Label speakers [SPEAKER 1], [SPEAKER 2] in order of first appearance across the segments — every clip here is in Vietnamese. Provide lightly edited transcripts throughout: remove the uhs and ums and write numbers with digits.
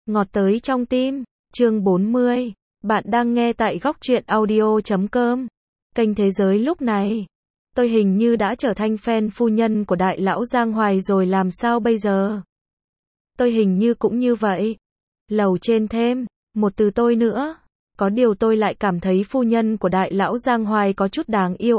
[SPEAKER 1] Ngọt tới trong tim, chương 40. Bạn đang nghe tại góc truyện audio.com. Kênh Thế Giới lúc này. Tôi hình như đã trở thành fan phu nhân của đại lão Giang Hoài rồi làm sao bây giờ? Tôi hình như cũng như vậy. Lầu trên thêm, một từ tôi nữa. Có điều tôi lại cảm thấy phu nhân của đại lão Giang Hoài có chút đáng yêu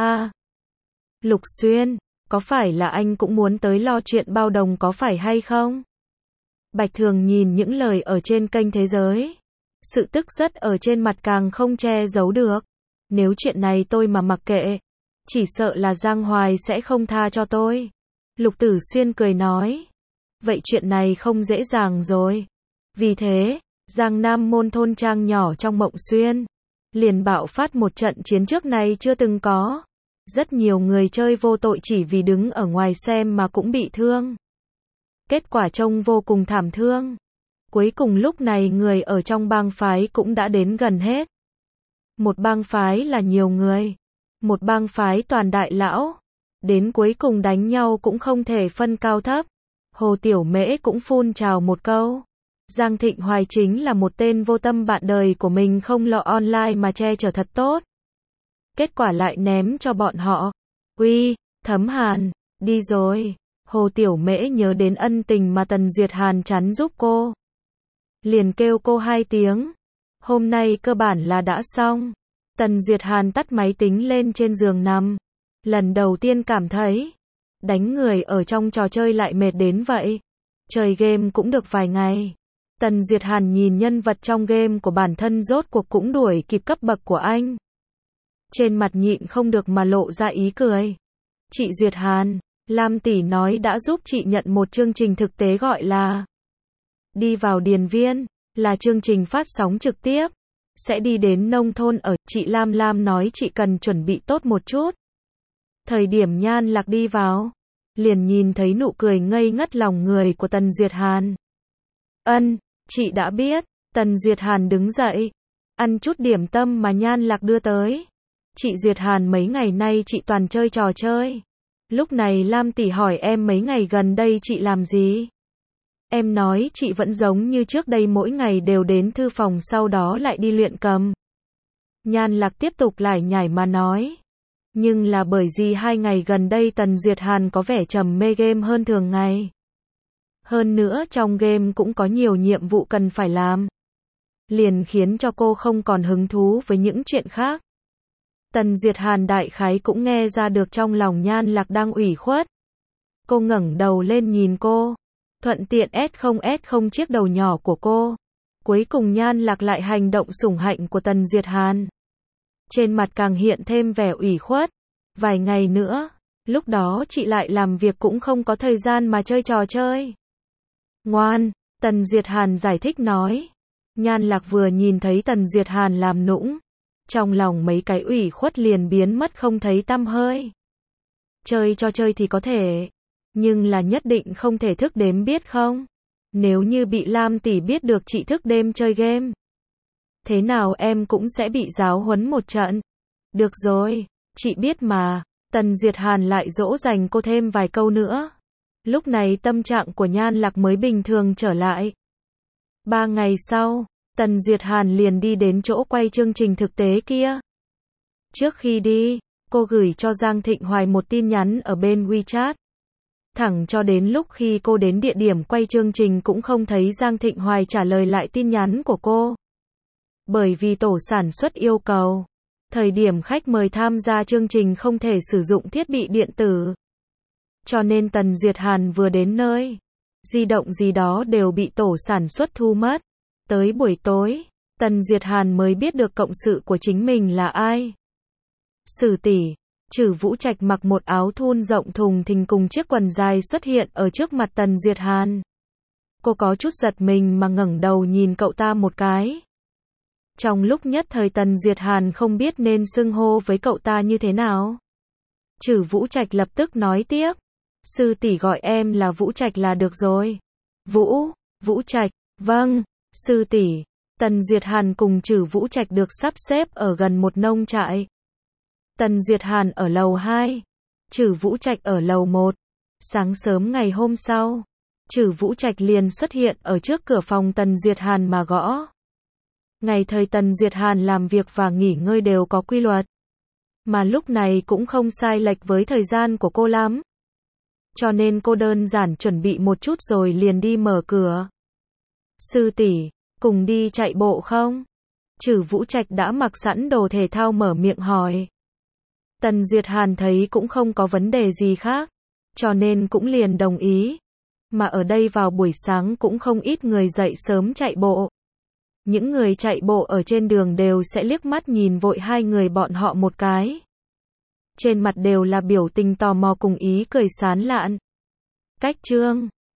[SPEAKER 1] Lục Xuyên, có phải là anh cũng muốn tới lo chuyện bao đồng có phải hay không? Bạch Thường nhìn những lời ở trên kênh Thế Giới. Sự tức giận ở trên mặt càng không che giấu được. Nếu chuyện này tôi mà mặc kệ, chỉ sợ là Giang Hoài sẽ không tha cho tôi. Lục Tử Xuyên cười nói. Vậy chuyện này không dễ dàng rồi. Vì thế, Giang Nam môn thôn trang nhỏ trong Mộng Xuyên liền bạo phát một trận chiến trước nay chưa từng có. Rất nhiều người chơi vô tội chỉ vì đứng ở ngoài xem mà cũng bị thương. Kết quả trông vô cùng thảm thương. Cuối cùng lúc này người ở trong bang phái cũng đã đến gần hết. Một bang phái là nhiều người. Một bang phái toàn đại lão. Đến cuối cùng đánh nhau cũng không thể phân cao thấp. Hồ Tiểu Mễ cũng phun trào một câu. Giang Thịnh Hoài chính là một tên vô tâm, bạn đời của mình không lo online mà che chở thật tốt. Kết quả lại ném cho bọn họ. Uy, Thấm Hàn, đi rồi. Hồ Tiểu Mễ nhớ đến ân tình mà Tần Duyệt Hàn chắn giúp cô. Liền kêu cô 2 tiếng. Hôm nay cơ bản là đã xong. Tần Duyệt Hàn tắt máy tính lên trên giường nằm. Lần đầu tiên cảm thấy đánh người ở trong trò chơi lại mệt đến vậy. Chơi game cũng được vài ngày. Tần Duyệt Hàn nhìn nhân vật trong game của bản thân rốt cuộc cũng đuổi kịp cấp bậc của anh. Trên mặt nhịn không được mà lộ ra ý cười. Chị Duyệt Hàn, Lam tỷ nói đã giúp chị nhận một chương trình thực tế gọi là Đi vào Điền Viên, là chương trình phát sóng trực tiếp. Sẽ đi đến nông thôn ở, chị Lam nói chị cần chuẩn bị tốt một chút. Thời điểm Nhan Lạc đi vào, liền nhìn thấy nụ cười ngây ngất lòng người của Tần Duyệt Hàn. Chị đã biết. Tần Duyệt Hàn đứng dậy, ăn chút điểm tâm mà Nhan Lạc đưa tới. Chị Duyệt Hàn, mấy ngày nay chị toàn chơi trò chơi. Lúc này Lam tỷ hỏi em mấy ngày gần đây chị làm gì? Em nói chị vẫn giống như trước đây, mỗi ngày đều đến thư phòng sau đó lại đi luyện cầm. Nhan Lạc tiếp tục lải nhải mà nói. Nhưng là bởi vì 2 ngày gần đây Tần Duyệt Hàn có vẻ trầm mê game hơn thường ngày. Hơn nữa trong game cũng có nhiều nhiệm vụ cần phải làm. Liền khiến cho cô không còn hứng thú với những chuyện khác. Tần Duyệt Hàn đại khái cũng nghe ra được trong lòng Nhan Lạc đang ủy khuất. Cô ngẩng đầu lên nhìn cô, thuận tiện S0 chiếc đầu nhỏ của cô. Cuối cùng Nhan Lạc lại hành động sủng hạnh của Tần Duyệt Hàn. Trên mặt càng hiện thêm vẻ ủy khuất. Vài ngày nữa, lúc đó chị lại làm việc cũng không có thời gian mà chơi trò chơi. Ngoan, Tần Duyệt Hàn giải thích nói. Nhan Lạc vừa nhìn thấy Tần Duyệt Hàn làm nũng, trong lòng mấy cái ủy khuất liền biến mất không thấy tăm hơi. Chơi cho chơi thì có thể, nhưng là nhất định không thể thức đêm biết không? Nếu như bị Lam tỷ biết được chị thức đêm chơi game, thế nào em cũng sẽ bị giáo huấn một trận. Được rồi, chị biết mà. Tần Duyệt Hàn lại dỗ dành cô thêm vài câu nữa. Lúc này tâm trạng của Nhan Lạc mới bình thường trở lại. 3 ngày sau, Tần Duyệt Hàn liền đi đến chỗ quay chương trình thực tế kia. Trước khi đi, cô gửi cho Giang Thịnh Hoài một tin nhắn ở bên WeChat. Thẳng cho đến lúc khi cô đến địa điểm quay chương trình cũng không thấy Giang Thịnh Hoài trả lời lại tin nhắn của cô. Bởi vì tổ sản xuất yêu cầu, thời điểm khách mời tham gia chương trình không thể sử dụng thiết bị điện tử. Cho nên Tần Duyệt Hàn vừa đến nơi, di động gì đó đều bị tổ sản xuất thu mất. Tới buổi tối, Tần Duyệt Hàn mới biết được cộng sự của chính mình là ai. Sử tỷ. Trử Vũ Trạch mặc một áo thun rộng thùng thình cùng chiếc quần dài xuất hiện ở trước mặt Tần Duyệt Hàn. Cô có chút giật mình mà ngẩng đầu nhìn cậu ta một cái. Trong lúc nhất thời Tần Duyệt Hàn không biết nên xưng hô với cậu ta như thế nào. Trử Vũ Trạch lập tức nói tiếp. Sư tỷ gọi em là Vũ Trạch là được rồi. Vũ Trạch, vâng, sư tỷ. Tần Duyệt Hàn cùng Trử Vũ Trạch được sắp xếp ở gần một nông trại. Tần Duyệt Hàn ở lầu 2, Trử Vũ Trạch ở lầu 1. Sáng sớm ngày hôm sau, Trử Vũ Trạch liền xuất hiện ở trước cửa phòng Tần Duyệt Hàn mà gõ. Ngày thời Tần Duyệt Hàn làm việc và nghỉ ngơi đều có quy luật. Mà lúc này cũng không sai lệch với thời gian của cô lắm. Cho nên cô đơn giản chuẩn bị một chút rồi liền đi mở cửa. Sư tỷ, cùng đi chạy bộ không? Trử Vũ Trạch đã mặc sẵn đồ thể thao mở miệng hỏi. Tần Duyệt Hàn thấy cũng không có vấn đề gì khác, cho nên cũng liền đồng ý. Mà ở đây vào buổi sáng cũng không ít người dậy sớm chạy bộ. Những người chạy bộ ở trên đường đều sẽ liếc mắt nhìn vội hai người bọn họ một cái. Trên mặt đều là biểu tình tò mò cùng ý cười sán lạn. Cách chương